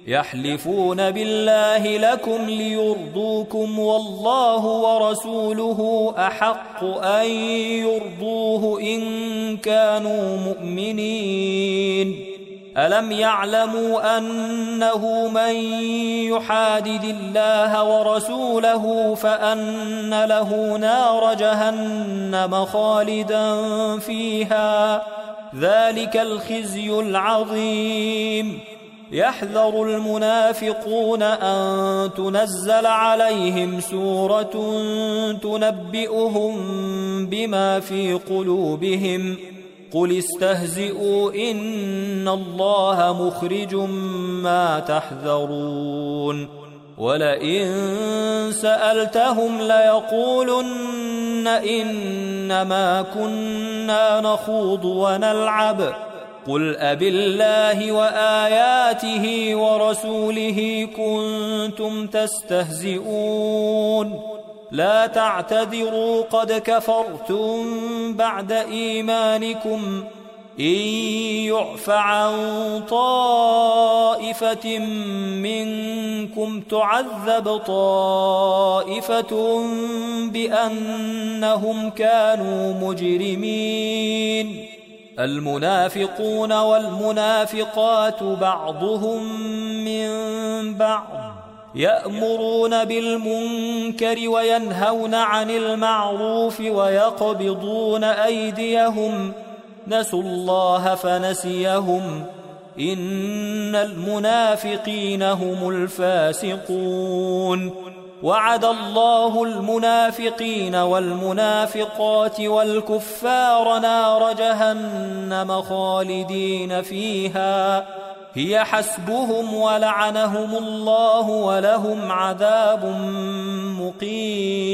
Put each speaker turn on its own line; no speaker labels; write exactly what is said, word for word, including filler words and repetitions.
يحلفون بالله لكم ليرضوكم والله ورسوله أحق أن يرضوه إن كانوا مؤمنين. ألم يعلموا أنه من يحادد الله ورسوله فأن له نار جهنم خالدا فيها، ذلك الخزي العظيم. يحذر المنافقون أن تنزل عليهم سورة تنبئهم بما في قلوبهم، قل استهزئوا إن الله مخرج ما تحذرون. ولئن سألتهم ليقولن إنما كنا نخوض ونلعب، قل أبالله وآياته ورسوله كنتم تستهزئون، لا تعتذروا قد كفرتم بعد إيمانكم، إن يعف عن طائفة منكم تعذب طائفة بأنهم كانوا مجرمين. المنافقون والمنافقات بعضهم من بعض يأمرون بالمنكر وينهون عن المعروف ويقبضون أيديهم، نسوا الله فنسيهم، إن المنافقين هم الفاسقون. وعد الله المنافقين والمنافقات والكفار نار جهنم خالدين فيها، هي حسبهم ولعنهم الله ولهم عذاب مقيم.